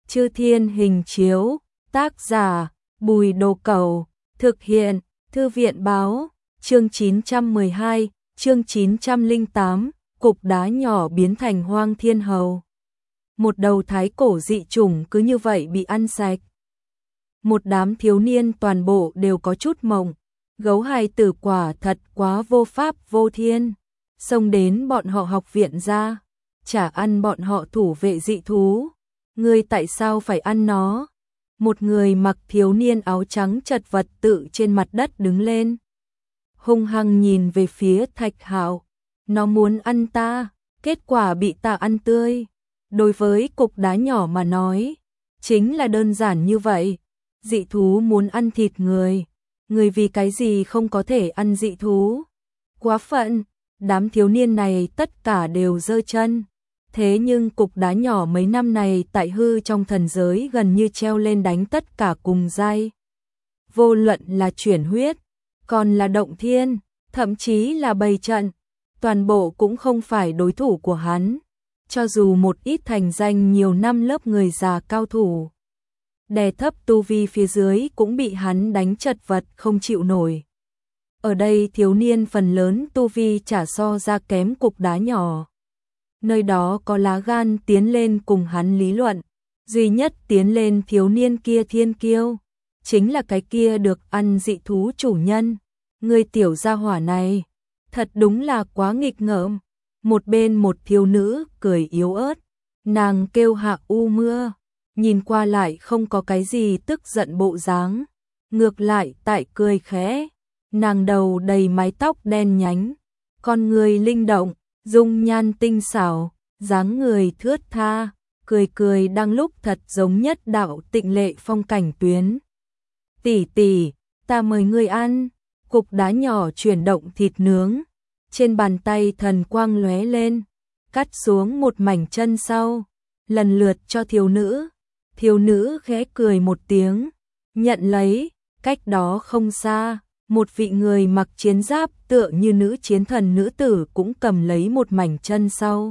Chư Thiên Hình Chiếu, tác giả, Bùi Đồ Cẩu, thực hiện, Thư viện Báo, chương 912, chương 908, cục đá nhỏ biến thành Hoang Thiên Hầu. Một đầu thái cổ dị chủng cứ như vậy bị ăn sạch. Một đám thiếu niên toàn bộ đều có chút mộng, gấu hài tử quả thật quá vô pháp vô thiên, xông đến bọn họ học viện ra, chả ăn bọn họ thủ vệ dị thú. Ngươi tại sao phải ăn nó? Một người mặc thiếu niên áo trắng chật vật tự trên mặt đất đứng lên, hung hăng nhìn về phía Thạch Hạo. Nó muốn ăn ta, kết quả bị ta ăn tươi. Đối với cục đá nhỏ mà nói, chính là đơn giản như vậy. Dị thú muốn ăn thịt người, người vì cái gì không có thể ăn dị thú? Quá phận, đám thiếu niên này tất cả đều giơ chân. Thế nhưng cục đá nhỏ mấy năm này tại hư trong thần giới gần như treo lên đánh tất cả cùng giai. Vô luận là chuyển huyết, còn là động thiên, thậm chí là bày trận, toàn bộ cũng không phải đối thủ của hắn. Cho dù một ít thành danh nhiều năm lớp người già cao thủ, đè thấp tu vi phía dưới cũng bị hắn đánh chật vật không chịu nổi. Ở đây thiếu niên phần lớn tu vi chả so ra kém cục đá nhỏ. Nơi đó có lá gan tiến lên cùng hắn lý luận, duy nhất tiến lên thiếu niên kia thiên kiêu, chính là cái kia được ăn dị thú chủ nhân. Người tiểu gia hỏa này, thật đúng là quá nghịch ngợm. Một bên một thiếu nữ cười yếu ớt, nàng kêu Hạ U Mưa, nhìn qua lại không có cái gì tức giận bộ dáng, ngược lại tại cười khẽ. Nàng đầu đầy mái tóc đen nhánh, con người linh động, dung nhan tinh xảo, dáng người thướt tha, cười cười đang lúc thật giống nhất đạo tịnh lệ phong cảnh tuyến. Tỷ tỷ, ta mời ngươi ăn. Cục đá nhỏ chuyển động thịt nướng, trên bàn tay thần quang lóe lên, cắt xuống một mảnh chân sau, lần lượt cho thiếu nữ. Thiếu nữ khẽ cười một tiếng, nhận lấy. Cách đó không xa, một vị người mặc chiến giáp tựa như nữ chiến thần nữ tử cũng cầm lấy một mảnh chân sau.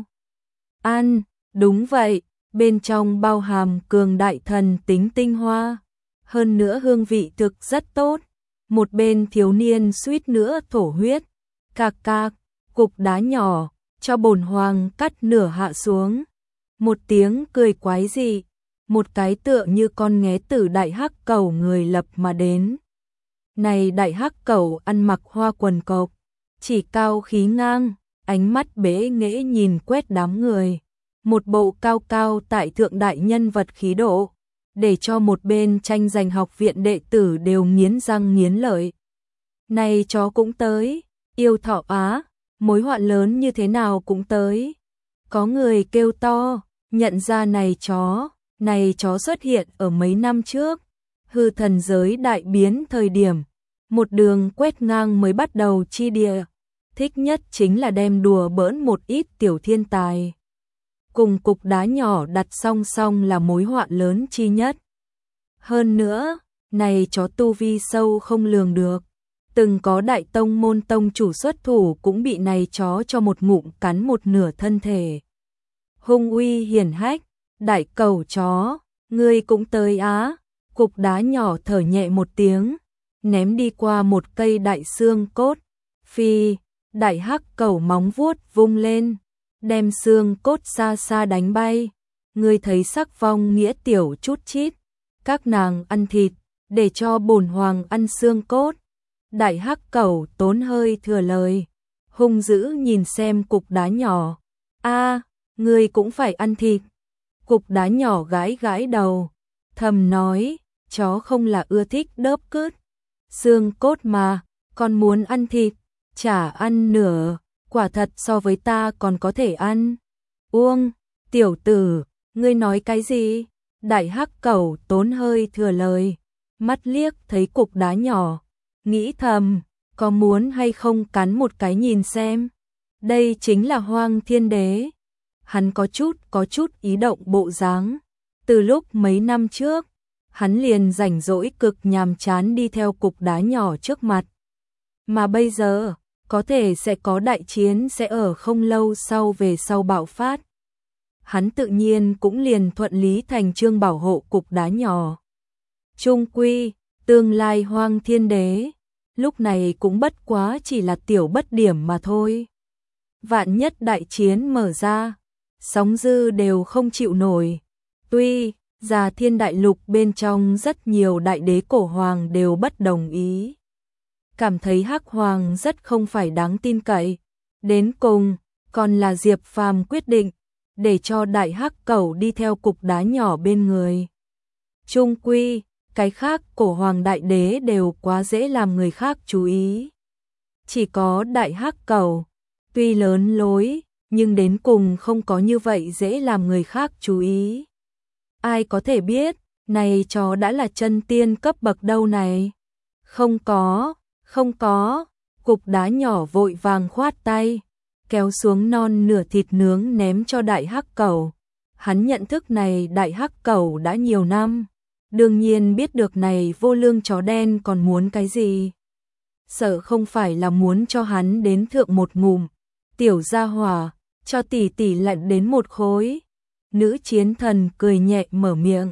Ăn, đúng vậy, bên trong bao hàm cường đại thần tính tinh hoa, hơn nữa hương vị thực rất tốt. Một bên thiếu niên suýt nữa thổ huyết, cạc cạc, cục đá nhỏ, cho bổn hoàng cắt nửa hạ xuống. Một tiếng cười quái dị, một cái tựa như con nghé tử đại hắc cẩu người lập mà đến. Này đại hắc cẩu ăn mặc hoa quần cộc, chỉ cao khí ngang, ánh mắt bế nghễ nhìn quét đám người, một bộ cao cao tại thượng đại nhân vật khí độ, để cho một bên tranh giành học viện đệ tử đều nghiến răng nghiến lợi. Này chó cũng tới, yêu thọ á, mối họa lớn như thế nào cũng tới. Có người kêu to, nhận ra này chó xuất hiện ở mấy năm trước, hư thần giới đại biến thời điểm, một đường quét ngang mới bắt đầu chi địa, thích nhất chính là đem đùa bỡn một ít tiểu thiên tài. Cùng cục đá nhỏ đặt song song là mối họa lớn chi nhất. Hơn nữa, này chó tu vi sâu không lường được, từng có đại tông môn tông chủ xuất thủ cũng bị này chó cho một ngụm cắn một nửa thân thể. Hung uy hiển hách, đại cẩu chó, ngươi cũng tới á. Cục đá nhỏ thở nhẹ một tiếng, ném đi qua một cây đại xương cốt. Phi, đại hắc cẩu móng vuốt vung lên, đem xương cốt xa xa đánh bay. Ngươi thấy sắc vong nghĩa tiểu chút chít, các nàng ăn thịt, để cho bổn hoàng ăn xương cốt. Đại hắc cẩu tốn hơi thừa lời, hung dữ nhìn xem cục đá nhỏ. A, ngươi cũng phải ăn thịt. Cục đá nhỏ gãi gãi đầu, thầm nói, chó không là ưa thích đớp cứt xương cốt mà, còn muốn ăn thịt, chả ăn nửa, quả thật so với ta còn có thể ăn. Uông, tiểu tử, ngươi nói cái gì? Đại hắc cẩu tốn hơi thừa lời, mắt liếc thấy cục đá nhỏ, nghĩ thầm, có muốn hay không cắn một cái nhìn xem. Đây chính là Hoang Thiên Đế. Hắn có chút ý động bộ dáng. Từ lúc mấy năm trước, hắn liền rảnh rỗi cực nhàm chán đi theo cục đá nhỏ trước mặt. Mà bây giờ, có thể sẽ có đại chiến sẽ ở không lâu sau về sau bạo phát. hắn tự nhiên cũng liền thuận lý thành chương bảo hộ cục đá nhỏ. Trung quy, tương lai Hoang Thiên Đế, lúc này cũng bất quá chỉ là tiểu bất điểm mà thôi. Vạn nhất đại chiến mở ra, sóng dư đều không chịu nổi. Tuy, Già Thiên Đại Lục bên trong rất nhiều đại đế cổ hoàng đều bất đồng ý. Cảm thấy Hắc Hoàng rất không phải đáng tin cậy. Đến cùng, còn là Diệp Phàm quyết định, để cho đại hắc cẩu đi theo cục đá nhỏ bên người. Trung quy, cái khác cổ hoàng đại đế đều quá dễ làm người khác chú ý. Chỉ có đại hắc cẩu, tuy lớn lối, nhưng đến cùng không có như vậy dễ làm người khác chú ý. Ai có thể biết, này chó đã là chân tiên cấp bậc đâu này. Không có, cục đá nhỏ vội vàng khoát tay, kéo xuống non nửa thịt nướng ném cho đại hắc cẩu. Hắn nhận thức này đại hắc cẩu đã nhiều năm, đương nhiên biết được này vô lương chó đen còn muốn cái gì. Sợ không phải là muốn cho hắn đến thượng một ngụm, tiểu gia hỏa, cho tỷ tỷ lạnh đến một khối. Nữ chiến thần cười nhẹ mở miệng,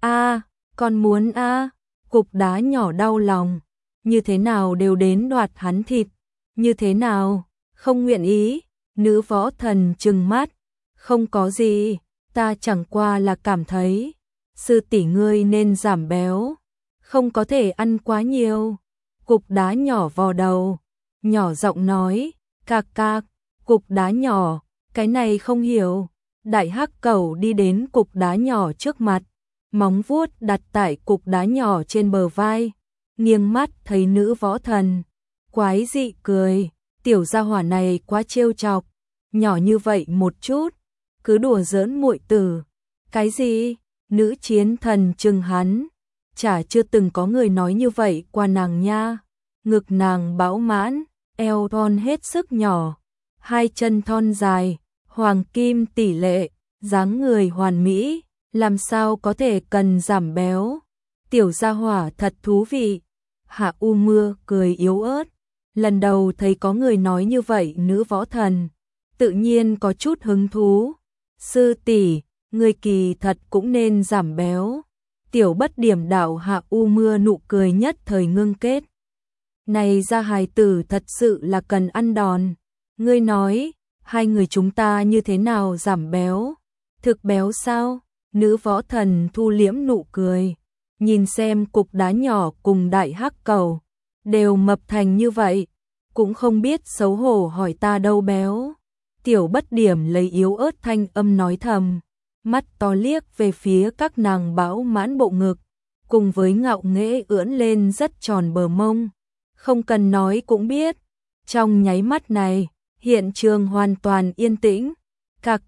con muốn cục đá nhỏ đau lòng, như thế nào đều đến đoạt hắn thịt, như thế nào, không nguyện ý. Nữ võ thần trừng mắt, không có gì, ta chẳng qua là cảm thấy, sư tỷ ngươi nên giảm béo, không có thể ăn quá nhiều. Cục đá nhỏ vò đầu, nhỏ giọng nói, cạc cạc, cục đá nhỏ, cái này không hiểu. Đại hắc cẩu đi đến cục đá nhỏ trước mặt, móng vuốt đặt tại cục đá nhỏ trên bờ vai, nghiêng mắt thấy nữ võ thần, quái dị cười, tiểu gia hỏa này quá trêu chọc, nhỏ như vậy một chút, cứ đùa giỡn muội tử. Cái gì? Nữ chiến thần trừng hắn, chả chưa từng có người nói như vậy qua nàng nha. Ngực nàng bão mãn, eo thon hết sức nhỏ, hai chân thon dài, hoàng kim tỷ lệ, dáng người hoàn mỹ, làm sao có thể cần giảm béo. Tiểu gia hỏa thật thú vị. Hạ U Mưa cười yếu ớt, lần đầu thấy có người nói như vậy. Nữ võ thần tự nhiên có chút hứng thú. Sư tỷ, người kỳ thật cũng nên giảm béo. Tiểu bất điểm đạo Hạ U Mưa nụ cười nhất thời ngưng kết. Này ra hài tử thật sự là cần ăn đòn. Ngươi nói, hai người chúng ta như thế nào giảm béo? Thực béo sao? Nữ võ thần thu liễm nụ cười, nhìn xem cục đá nhỏ cùng đại hắc cẩu đều mập thành như vậy, cũng không biết xấu hổ hỏi ta đâu béo. Tiểu bất điểm lấy yếu ớt thanh âm nói thầm, mắt to liếc về phía các nàng bão mãn bộ ngực, cùng với ngạo nghễ ưỡn lên rất tròn bờ mông. Không cần nói cũng biết, trong nháy mắt này, hiện trường hoàn toàn yên tĩnh. Cạc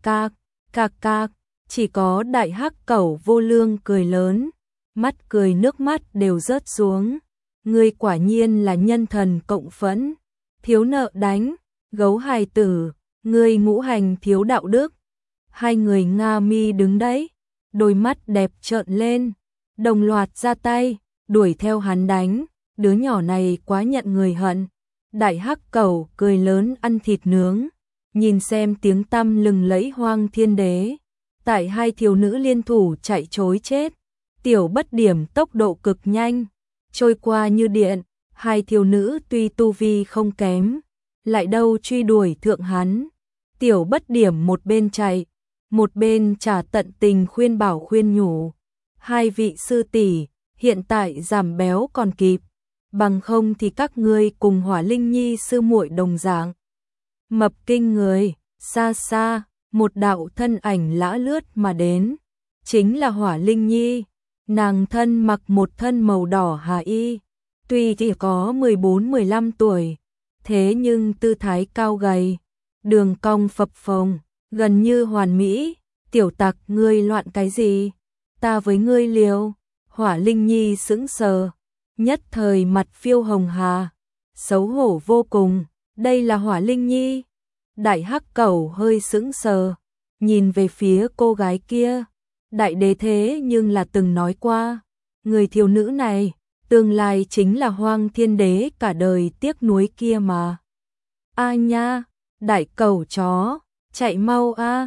cạc, chỉ có đại hắc cẩu vô lương cười lớn, mắt cười nước mắt đều rớt xuống. Ngươi quả nhiên là nhân thần cộng phẫn, thiếu nợ đánh, gấu hài tử, ngươi ngũ hành thiếu đạo đức. Hai người Nga Mi đứng đấy, đôi mắt đẹp trợn lên, đồng loạt ra tay, đuổi theo hắn đánh. Đứa nhỏ này quá nhận người hận. Đại hắc cẩu cười lớn ăn thịt nướng, nhìn xem tiếng tăm lừng lẫy Hoang Thiên Đế, tại hai thiếu nữ liên thủ chạy trối chết. Tiểu bất điểm tốc độ cực nhanh, trôi qua như điện. Hai thiếu nữ tuy tu vi không kém, lại đâu truy đuổi thượng hắn. Tiểu bất điểm một bên chạy, một bên trả tận tình khuyên bảo khuyên nhủ. Hai vị sư tỷ, hiện tại giảm béo còn kịp, bằng không thì các ngươi cùng Hỏa Linh Nhi sư muội đồng dạng mập kinh người. Xa xa, một đạo thân ảnh lã lướt mà đến, chính là Hỏa Linh Nhi. Nàng thân mặc một thân màu đỏ hà y, tuy chỉ có 14-15 tuổi, thế nhưng tư thái cao gầy, đường cong phập phồng, gần như hoàn mỹ. Tiểu tặc, ngươi loạn cái gì? Ta với ngươi liều. Hỏa Linh Nhi sững sờ, nhất thời mặt phiêu hồng hà, xấu hổ vô cùng. Đây là Hỏa Linh Nhi. Đại hắc cẩu hơi sững sờ, nhìn về phía cô gái kia. Đại đế thế nhưng là từng nói qua, người thiếu nữ này, tương lai chính là Hoang Thiên Đế cả đời tiếc nuối kia mà. A nha, đại cẩu chó, chạy mau a.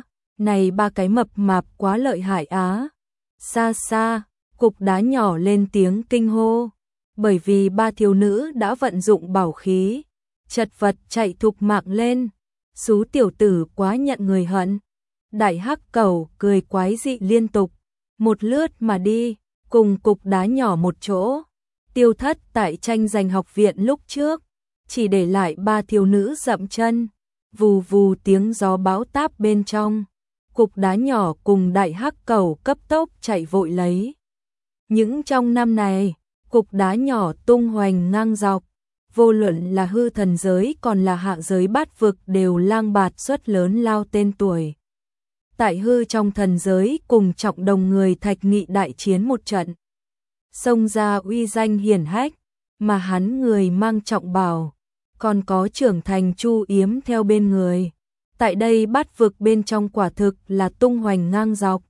Này ba cái mập mạp quá lợi hại á. Xa xa, cục đá nhỏ lên tiếng kinh hô, bởi vì ba thiếu nữ đã vận dụng bảo khí, chật vật chạy thục mạng lên. Xú tiểu tử quá nhận người hận. Đại hắc cẩu cười quái dị liên tục, một lướt mà đi, cùng cục đá nhỏ một chỗ, tiêu thất tại tranh giành học viện lúc trước, chỉ để lại ba thiếu nữ dậm chân. Vù vù tiếng gió bão táp bên trong, cục đá nhỏ cùng đại hắc cẩu cấp tốc chạy vội lấy. Những trong năm này, cục đá nhỏ tung hoành ngang dọc, vô luận là hư thần giới còn là hạ giới bát vực đều lang bạt xuất lớn lao tên tuổi. Tại hư trong thần giới cùng trọng đồng người Thạch Nghị đại chiến một trận, xông ra uy danh hiển hách, mà hắn người mang trọng bào, còn có trưởng thành Chu Yếm theo bên người. Tại đây bát vực bên trong quả thực là tung hoành ngang dọc.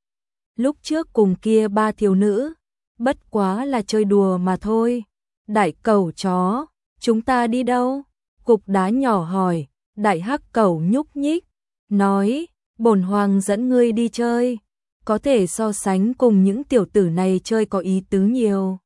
Lúc trước cùng kia ba thiếu nữ, bất quá là chơi đùa mà thôi. Đại cẩu chó, chúng ta đi đâu? Cục đá nhỏ hỏi. Đại hắc cẩu nhúc nhích, nói, bổn hoàng dẫn ngươi đi chơi, có thể so sánh cùng những tiểu tử này chơi có ý tứ nhiều.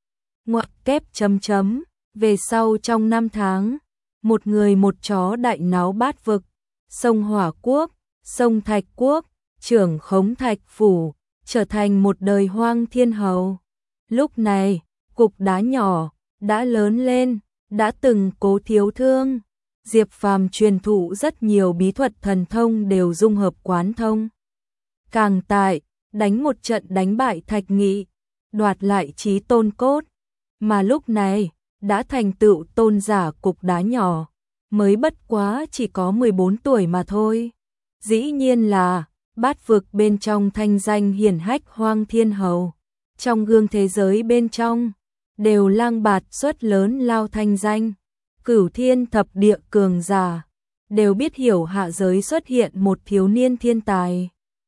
Ngoặc kép chấm chấm, về sau trong 5 tháng, một người một chó đại náo bát vực, sông Hỏa Quốc, sông Thạch Quốc, trưởng khống Thạch Phủ, trở thành một đời hoang thiên hầu. Lúc này, cục đá nhỏ đã lớn lên, đã từng Cố Thiếu Thương, Diệp Phàm truyền thụ rất nhiều bí thuật thần thông đều dung hợp quán thông. Càng tại, đánh một trận đánh bại Thạch Nghị, đoạt lại chí tôn cốt, mà lúc này, đã thành tựu tôn giả cục đá nhỏ, mới bất quá chỉ có 14 tuổi mà thôi. Dĩ nhiên là, bát vực bên trong thanh danh hiển hách hoang thiên hầu, trong gương thế giới bên trong, đều lang bạt xuất lớn lao thanh danh. Cửu thiên thập địa cường giả, đều biết hiểu hạ giới xuất hiện một thiếu niên thiên tài.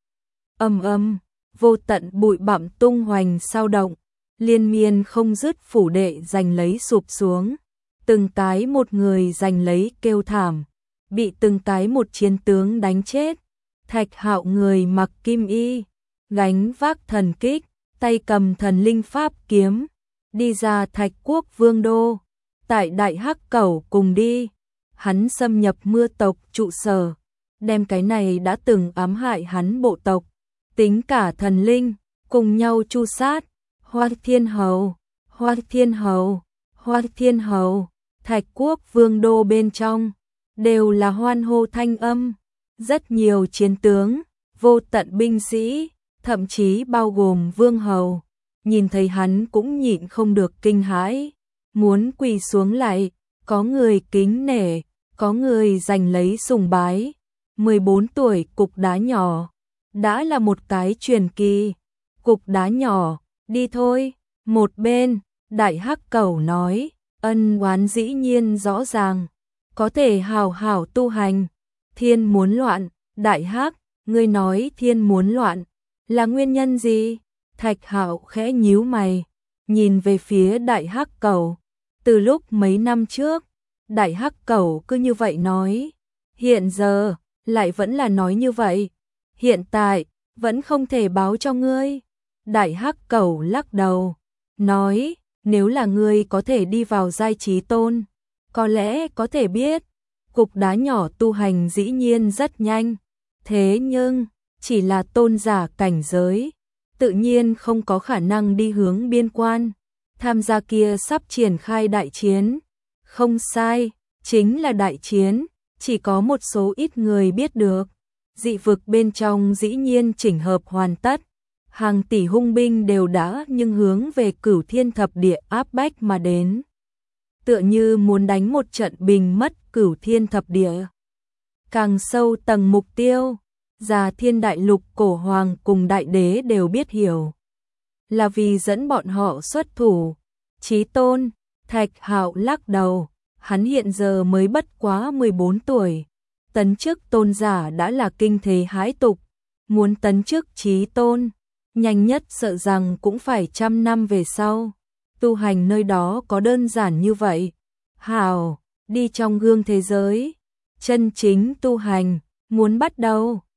Vô tận bụi bặm tung hoành sao động, liên miên không dứt phủ đệ giành lấy sụp xuống, từng cái một người giành lấy kêu thảm, bị từng cái một chiến tướng đánh chết. Thạch Hạo người mặc kim y, gánh vác thần kích, tay cầm thần linh pháp kiếm, đi ra Thạch Quốc vương đô. Tại đại hắc cẩu cùng đi, hắn xâm nhập mưa tộc trụ sở, đem cái này đã từng ám hại hắn bộ tộc, tính cả thần linh, cùng nhau tru sát. Hoa Thiên Hầu, Hoa Thiên Hầu, Hoa Thiên Hầu, Thạch Quốc vương đô bên trong, đều là hoan hô thanh âm. Rất nhiều chiến tướng, vô tận binh sĩ, thậm chí bao gồm vương hầu, nhìn thấy hắn cũng nhịn không được kinh hãi, muốn quỳ xuống lại, có người kính nể, có người giành lấy sùng bái. 14 tuổi cục đá nhỏ, đã là một cái truyền kỳ. Cục đá nhỏ, đi thôi. Một bên, đại hắc cẩu nói, ân oán dĩ nhiên rõ ràng, có thể hào hảo tu hành. Thiên muốn loạn, đại hắc, ngươi nói thiên muốn loạn, là nguyên nhân gì? Thạch Hạo khẽ nhíu mày, nhìn về phía đại hắc cẩu. Từ lúc mấy năm trước, đại hắc cẩu cứ như vậy nói, hiện giờ lại vẫn là nói như vậy, hiện tại vẫn không thể báo cho ngươi. Đại hắc cẩu lắc đầu, nói, nếu là ngươi có thể đi vào giai trí tôn, có lẽ có thể biết. Cục đá nhỏ tu hành dĩ nhiên rất nhanh, thế nhưng chỉ là tôn giả cảnh giới, tự nhiên không có khả năng đi hướng biên quan. Tham gia kia sắp triển khai đại chiến. Không sai, chính là đại chiến, chỉ có một số ít người biết được. Dị vực bên trong dĩ nhiên chỉnh hợp hoàn tất, hàng tỷ hung binh đều đã nhưng hướng về Cửu Thiên Thập Địa áp bách mà đến. Tựa như muốn đánh một trận bình mất Cửu Thiên Thập Địa. Càng sâu tầng mục tiêu, Già Thiên Đại Lục cổ hoàng cùng đại đế đều biết hiểu, là vì dẫn bọn họ xuất thủ. Chí tôn, Thạch Hạo lắc đầu, hắn hiện giờ mới bất quá 14 tuổi, tấn chức tôn giả đã là kinh thế hãi tục, muốn tấn chức chí tôn, nhanh nhất sợ rằng cũng phải 100 năm về sau. Tu hành nơi đó có đơn giản như vậy. Hảo, đi trong gương thế giới, chân chính tu hành, muốn bắt đầu.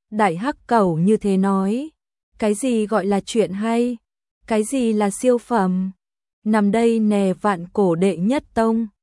Đại Hắc Cẩu như thế nói. Cái gì gọi là chuyện hay? Cái gì là siêu phẩm? Nằm đây nè, Vạn Cổ đệ nhất tông.